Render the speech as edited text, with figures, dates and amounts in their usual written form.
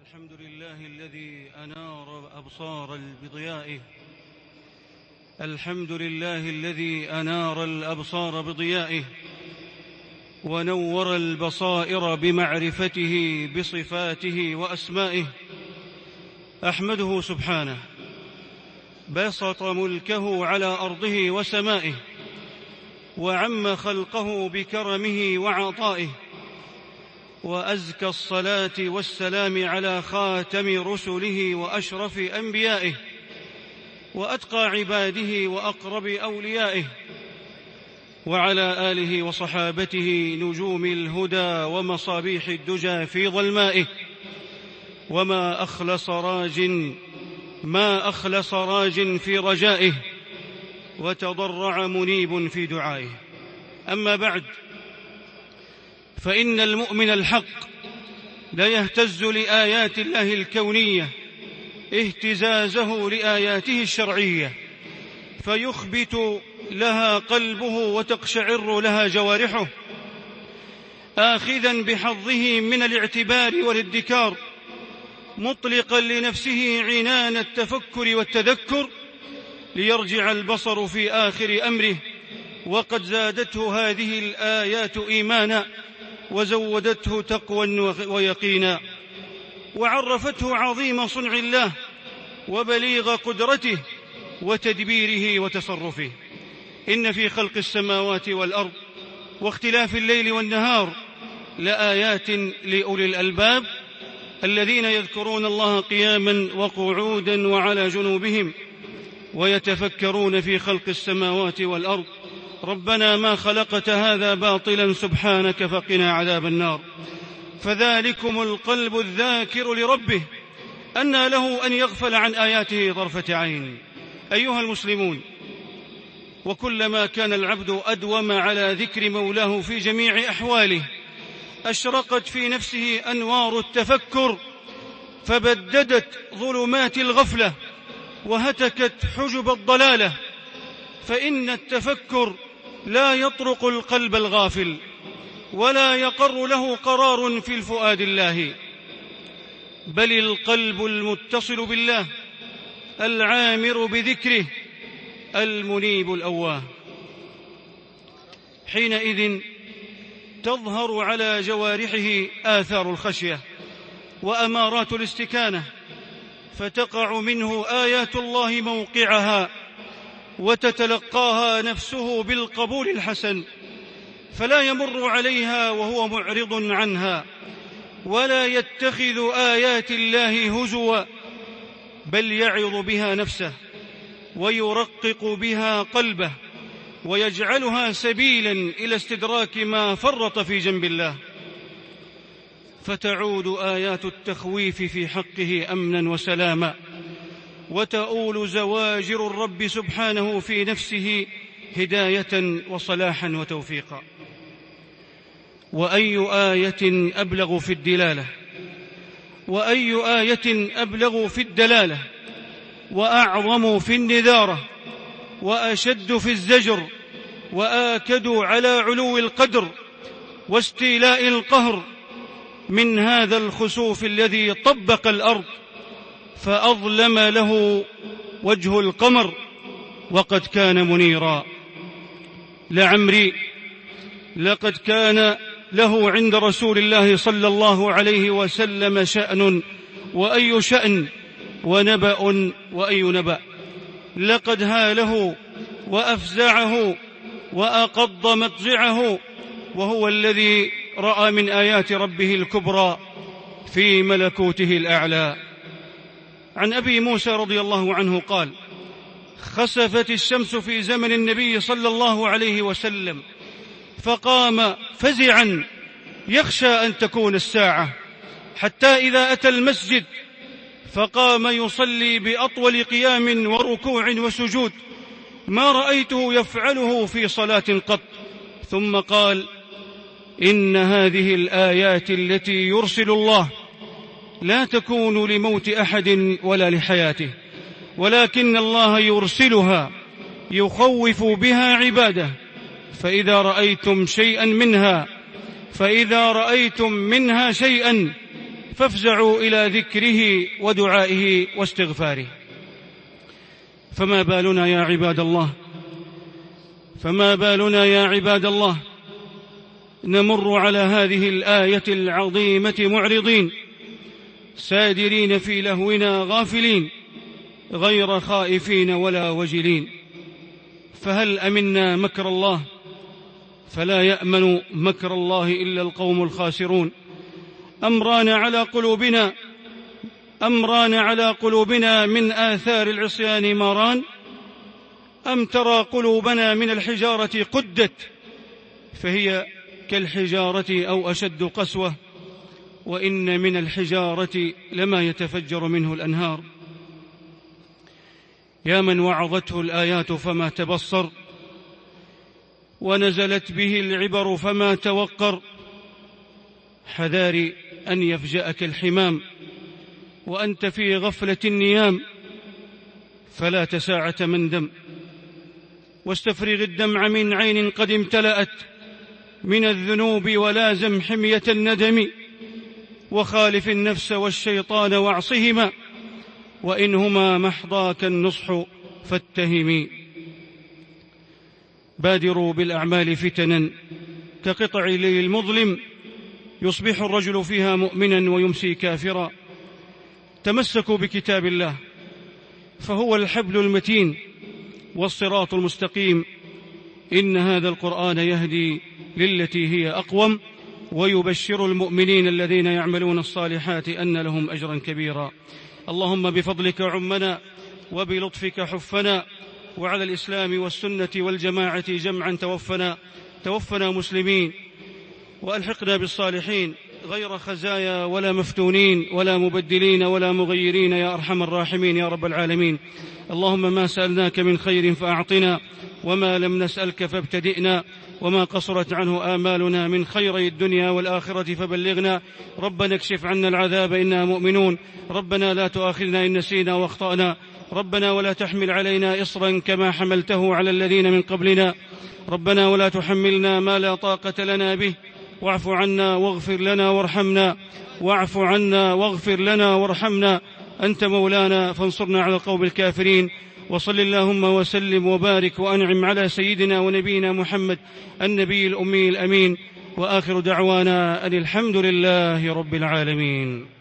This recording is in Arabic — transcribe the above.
الحمد لله الذي أنار الأبصار بضيائه. الحمد لله الذي أنار الأبصار بضيائه ونور البصائر بمعرفته بصفاته وأسمائه. أحمده سبحانه، بسط ملكه على أرضه وسمائه، وعم خلقه بكرمه وعطائه، وأزكى الصلاة والسلام على خاتم رسله وأشرف أنبيائه، وأتقى عباده وأقرب أوليائه، وعلى آله وصحابته نجوم الهدى ومصابيح الدجى في ظلمائه. وما أخلص راج في رجائه، وتضرع منيب في دعائه. أما بعد، فإن المؤمن الحق لا يهتز لآيات الله الكونية اهتزازه لآياته الشرعية، فيخبت لها قلبه وتقشعر لها جوارحه، آخذا بحظه من الاعتبار والادكار، مطلقا لنفسه عنان التفكر والتذكر، ليرجع البصر في آخر أمره وقد زادته هذه الآيات إيمانا، وزودته تقوى ويقينا، وعرفته عظيم صنع الله وبليغ قدرته وتدبيره وتصرفه. إن في خلق السماوات والأرض واختلاف الليل والنهار لآيات لأولي الألباب الذين يذكرون الله قياما وقعودا وعلى جنوبهم، ويتفكرون في خلق السماوات والأرض. ربنا ما خلقت هذا باطلا سبحانك فقنا عذاب النار. فذلكم القلب الذاكر لربه، أنى له أن يغفل عن آياته طرفة عين. أيها المسلمون، وكلما كان العبد أدوم على ذكر مولاه في جميع أحواله أشرقت في نفسه أنوار التفكر، فبددت ظلمات الغفلة وهتكت حجب الضلالة. فإن التفكر لا يطرق القلب الغافل، ولا يقر له قرار في الفؤاد الله، بل القلب المتصل بالله العامر بذكره المنيب الأواه. حينئذ تظهر على جوارحه آثار الخشية وأمارات الاستكانة، فتقع منه آيات الله موقعها، وتتلقاها نفسه بالقبول الحسن، فلا يمر عليها وهو معرض عنها، ولا يتخذ آيات الله هزوا، بل يعظ بها نفسه ويرقق بها قلبه، ويجعلها سبيلا إلى استدراك ما فرط في جنب الله، فتعود آيات التخويف في حقه أمنا وسلاما، وتؤول زواجر الرب سبحانه في نفسه هداية وصلاحا وتوفيقا. وأي آية أبلغ في الدلالة، وأي آية أبلغ في الدلالة، وأعظم في النذارة، وأشد في الزجر، وآكد على علو القدر واستيلاء القهر من هذا الخسوف الذي طبق الأرض فأظلم له وجه القمر وقد كان منيرا. لعمري لقد كان له عند رسول الله صلى الله عليه وسلم شأن، وأي شأن، ونبأ وأي نبأ. لقد هاله وأفزعه وأقض مضجعه، وهو الذي رأى من آيات ربه الكبرى في ملكوته الأعلى. عن أبي موسى رضي الله عنه قال: خسفت الشمس في زمن النبي صلى الله عليه وسلم، فقام فزعا يخشى أن تكون الساعة، حتى إذا أتى المسجد فقام يصلي بأطول قيام وركوع وسجود ما رأيته يفعله في صلاة قط، ثم قال: إن هذه الآيات التي يرسل الله لا تكون لموت أحد ولا لحياته، ولكن الله يرسلها يخوف بها عباده، فإذا رأيتم منها شيئا فافزعوا إلى ذكره ودعائه واستغفاره. فما بالنا يا عباد الله نمر على هذه الآية العظيمة معرضين سادرين في لهونا غافلين غير خائفين ولا وجلين. فهل أمنا مكر الله؟ فلا يأمن مكر الله إلا القوم الخاسرون. أمران على قلوبنا من آثار العصيان ماران، أم ترى قلوبنا من الحجارة قدت فهي كالحجارة أو أشد قسوة، وإن من الحجارة لما يتفجر منه الأنهار. يا من وعظته الآيات فما تبصر، ونزلت به العبر فما توقر، حذاري أن يفجأك الحمام وأنت في غفلة النيام، فلا تساعة مندم، واستفرغ الدمع من عين قد امتلأت من الذنوب، ولازم حمية الندم، وخالف النفس والشيطان واعصهما، وإنهما محضاك النصح فاتهمي. بادروا بالأعمال فتنا كقطع الليل المظلم، يصبح الرجل فيها مؤمنا ويمسي كافرا. تمسكوا بكتاب الله فهو الحبل المتين والصراط المستقيم، إن هذا القرآن يهدي للتي هي أقوم، ويبشر المؤمنين الذين يعملون الصالحات أن لهم أجرا كبيرا. اللهم بفضلك عمنا وبلطفك حفنا، وعلى الإسلام والسنة والجماعة جمعا توفنا مسلمين، وألحقنا بالصالحين غير خزايا ولا مفتونين ولا مبدلين ولا مغيرين يا أرحم الراحمين يا رب العالمين. اللهم ما سألناك من خير فأعطنا، وما لم نسألك فابتدئنا، وما قصرت عنه آمالنا من خيري الدنيا والآخرة فبلغنا. ربنا اكشف عنا العذاب إنا مؤمنون. ربنا لا تؤاخذنا إن نسينا واخطأنا. ربنا ولا تحمل علينا إصرا كما حملته على الذين من قبلنا. ربنا ولا تحملنا ما لا طاقة لنا به، واعف عنا واغفر لنا وارحمنا أنت مولانا فانصرنا على القوم الكافرين. وصل اللهم وسلم وبارك وأنعم على سيدنا ونبينا محمد النبي الأمي الأمين، وآخر دعوانا أن الحمد لله رب العالمين.